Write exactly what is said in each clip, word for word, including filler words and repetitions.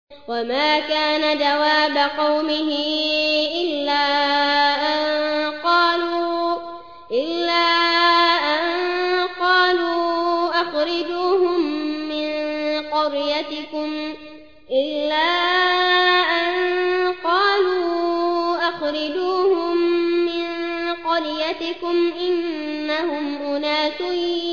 وما كان جواب قومه إلا أن قالوا إلا أن قالوا أخرجوهم من قريتكم إلا أن قالوا أخرجوهم من قريتكم إنهم أناس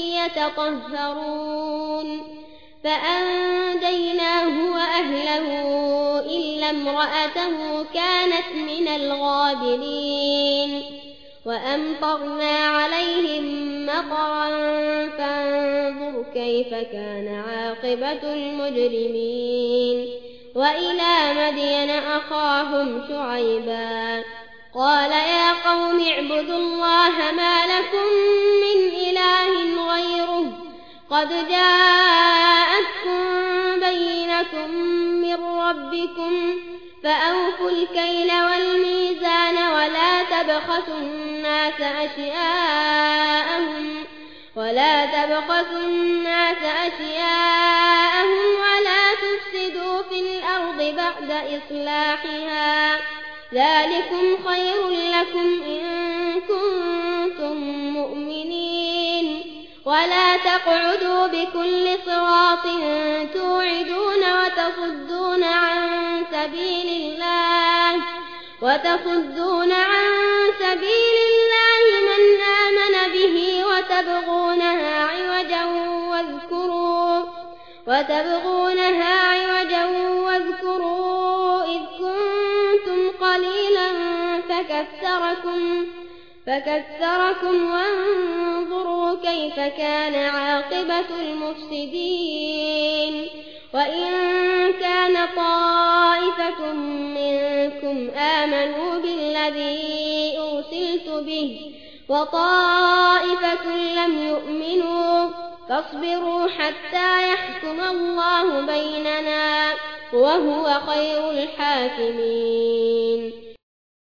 يتطهرون فأنجيناه وأهله إلا امرأته كانت من الغابرين وأمطرنا عليهم مطرا فانظر كيف كان عاقبة المجرمين وإلى مدين أخاهم شعيبا قال يا قوم اعبدوا الله ما لكم من إله غيره قد جاءتكم بينة من ربكم فأوفوا الكيل والميزان ولا تبخسوا الناس أشياءهم ولا تبخسوا الناس أشياءهم ولا تفسدوا في الأرض بعد إصلاحها ذلكم خير لكم إن كنتم مؤمنين ولا تقعدوا بكل صراط توعدون وتصدون عن سبيل الله وتصدون عن سبيل الله من آمن به وتبغونها عوجا واذكروا وتبغونها عوجا واذكروا إذ كنتم قليلا فكثركم فكثركم وانظروا كيف كان عاقبة المفسدين وإن كان طائفة منكم آمنوا بالذي أرسلت به وطائفة لم يؤمنوا فاصبروا حتى يحكم الله بيننا وهو خير الحاكمين